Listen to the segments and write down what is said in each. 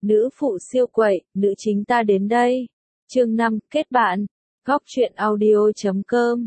Nữ phụ siêu quậy, nữ chính ta đến đây. Chương 5, kết bạn. Góc truyện audio.com.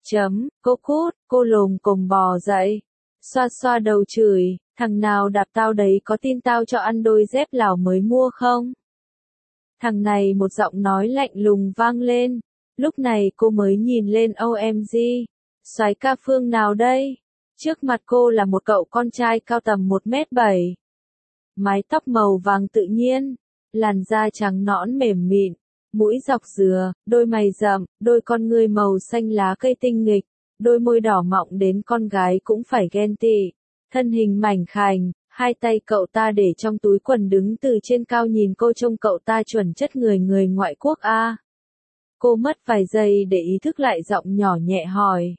Cô cút, cô lồm cồm bò dậy. Xoa xoa đầu chửi, thằng nào đạp tao đấy, có tin tao cho ăn đôi dép Lào mới mua không? Thằng này một giọng nói lạnh lùng vang lên. Lúc này cô mới nhìn lên OMG. Soái ca Phương nào đây? Trước mặt cô là một cậu con trai cao tầm 1m7. Mái tóc màu vàng tự nhiên, làn da trắng nõn mềm mịn, mũi dọc dừa, đôi mày rậm, đôi con ngươi màu xanh lá cây tinh nghịch, đôi môi đỏ mọng đến con gái cũng phải ghen tị. Thân hình mảnh khảnh, hai tay cậu ta để trong túi quần, đứng từ trên cao nhìn cô, trông cậu ta chuẩn chất người người ngoại quốc a. Cô mất vài giây để ý thức lại, giọng nhỏ nhẹ hỏi.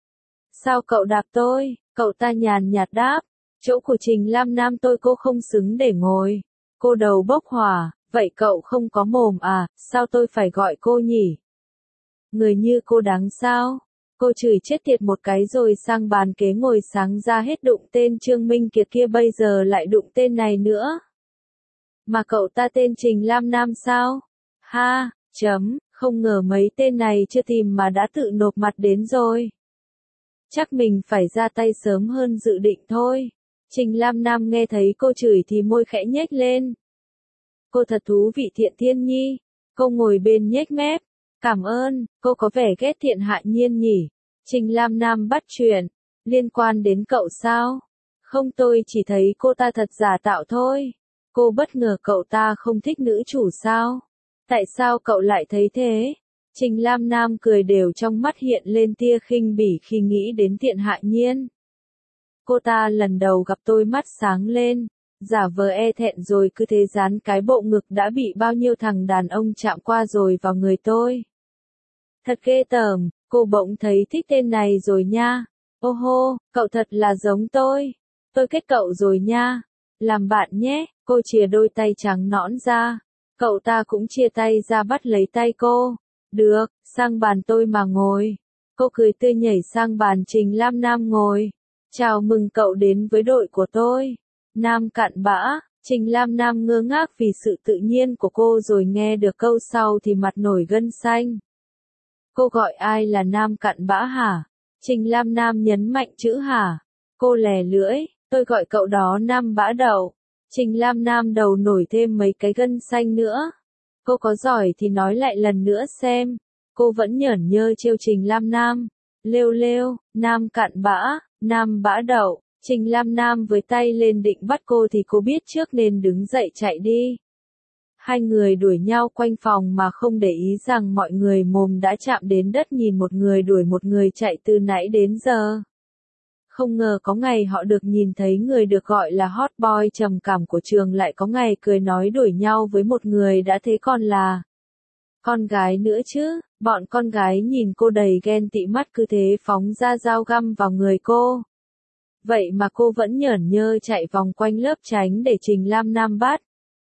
Sao cậu đạp tôi? Cậu ta nhàn nhạt đáp. Chỗ của Trình Lam Nam tôi cô không xứng để ngồi. Cô đầu bốc hỏa, vậy cậu không có mồm à, sao tôi phải gọi cô nhỉ? Người như cô đáng sao? Cô chửi chết tiệt một cái rồi sang bàn kế ngồi sáng ra hết đụng tên Trương Minh Kiệt kia, bây giờ lại đụng tên này nữa. Mà cậu ta tên Trình Lam Nam sao? Ha, không ngờ mấy tên này chưa tìm mà đã tự nộp mặt đến rồi. Chắc mình phải ra tay sớm hơn dự định thôi. Trình Lam Nam nghe thấy cô chửi thì môi khẽ nhếch lên. Cô thật thú vị Thiện Thiên Nhi. Cô ngồi bên nhếch mép. Cảm ơn, cô có vẻ ghét Thiện Hạ Nhiên nhỉ. Trình Lam Nam bắt chuyện. Liên quan đến cậu sao? Không, tôi chỉ thấy cô ta thật giả tạo thôi. Cô bất ngờ cậu ta không thích nữ chủ sao? Tại sao cậu lại thấy thế? Trình Lam Nam cười đều, trong mắt hiện lên tia khinh bỉ khi nghĩ đến Thiện Hạ Nhiên. Cô ta lần đầu gặp tôi mắt sáng lên, giả vờ e thẹn rồi cứ thế dán cái bộ ngực đã bị bao nhiêu thằng đàn ông chạm qua rồi vào người tôi. Thật ghê tởm, cô bỗng thấy thích tên này rồi nha. Ô hô, cậu thật là giống tôi. Tôi kết cậu rồi nha. Làm bạn nhé, cô chìa đôi tay trắng nõn ra. Cậu ta cũng chia tay ra bắt lấy tay cô. Được, sang bàn tôi mà ngồi. Cô cười tươi nhảy sang bàn Trình Lam Nam ngồi. Chào mừng cậu đến với đội của tôi. Nam cặn bã. Trình Lam Nam ngơ ngác vì sự tự nhiên của cô, rồi nghe được câu sau thì mặt nổi gân xanh. Cô gọi ai là Nam cặn bã hả? Trình Lam Nam nhấn mạnh chữ hả. Cô lè lưỡi. Tôi gọi cậu đó Nam bã đậu. Trình Lam Nam đầu nổi thêm mấy cái gân xanh nữa. Cô có giỏi thì nói lại lần nữa xem. Cô vẫn nhởn nhơ trêu Trình Lam Nam. Lêu lêu, Nam cặn bã, Nam bã đậu. Trình Lam Nam với tay lên định bắt cô thì cô biết trước nên đứng dậy chạy đi. Hai người đuổi nhau quanh phòng mà không để ý rằng mọi người mồm đã chạm đến đất, nhìn một người đuổi một người chạy từ nãy đến giờ. Không ngờ có ngày họ được nhìn thấy người được gọi là hot boy trầm cảm của trường lại có ngày cười nói đuổi nhau với một người đã thế còn là con gái nữa chứ. Bọn con gái nhìn cô đầy ghen tị, mắt cứ thế phóng ra dao găm vào người cô. Vậy mà cô vẫn nhởn nhơ chạy vòng quanh lớp tránh để Trình Lam Nam bắt.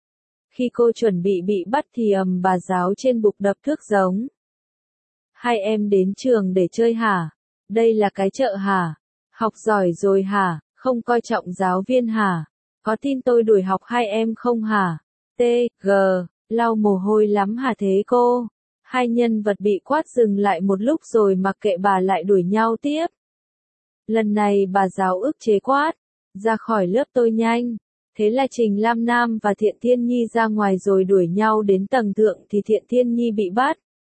Khi cô chuẩn bị bắt thì bà giáo trên bục đập thước giống. Hai em đến trường để chơi hả? Đây là cái chợ hả? Học giỏi rồi hả? Không coi trọng giáo viên hả? Có tin tôi đuổi học hai em không hả? T.G. Lau mồ hôi lắm hả thế cô? Hai nhân vật bị quát dừng lại một lúc rồi mặc kệ bà lại đuổi nhau tiếp. Lần này bà giáo ức chế quát. Ra khỏi lớp tôi nhanh. Thế là Trình Lam Nam và Thiện Thiên Nhi ra ngoài rồi đuổi nhau đến tầng thượng thì Thiện Thiên Nhi bị bắt.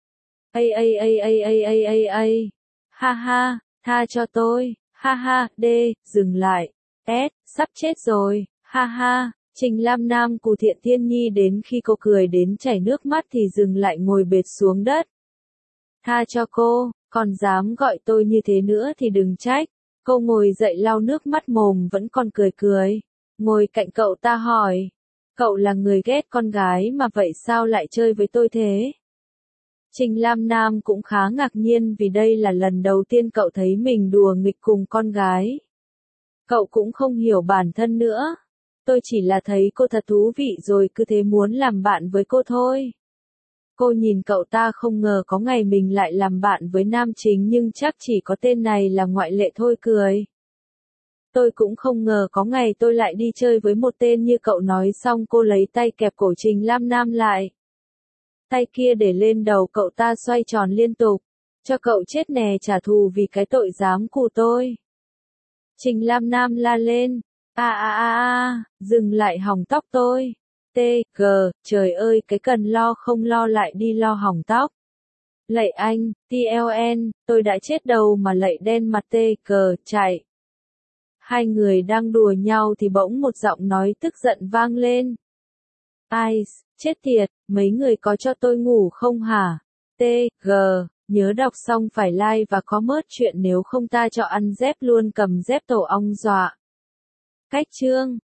Ha ha, tha cho tôi. Ha ha, dừng lại. Sắp chết rồi. Ha ha. Trình Lam Nam cù Thiện Thiên Nhi đến khi cô cười đến chảy nước mắt thì dừng lại, ngồi bệt xuống đất. Tha cho cô, còn dám gọi tôi như thế nữa thì đừng trách. Cô ngồi dậy lau nước mắt, mồm vẫn còn cười cười. Ngồi cạnh cậu ta hỏi. Cậu là người ghét con gái mà vậy sao lại chơi với tôi thế? Trình Lam Nam cũng khá ngạc nhiên vì đây là lần đầu tiên cậu thấy mình đùa nghịch cùng con gái. Cậu cũng không hiểu bản thân nữa. Tôi chỉ là thấy cô thật thú vị rồi cứ thế muốn làm bạn với cô thôi. Cô nhìn cậu ta không ngờ có ngày mình lại làm bạn với nam chính, nhưng chắc chỉ có tên này là ngoại lệ thôi, cười. Tôi cũng không ngờ có ngày tôi lại đi chơi với một tên như cậu, nói xong cô lấy tay kẹp cổ Trình Lam Nam lại. Tay kia để lên đầu cậu ta xoay tròn liên tục. Cho cậu chết nè, trả thù vì cái tội dám cù tôi. Trình Lam Nam la lên. Dừng lại, hỏng tóc tôi. T.G. Trời ơi, cái cần lo không lo lại đi lo hỏng tóc. Lạy anh, TLN, tôi đã chết đầu mà lạy đen mặt. T.G. Chạy. Hai người đang đùa nhau thì bỗng một giọng nói tức giận vang lên. Ai, chết tiệt, mấy người có cho tôi ngủ không hả? T.G. Nhớ đọc xong phải like và comment chuyện, nếu không ta cho ăn dép luôn, cầm dép tổ ong dọa. Cách chương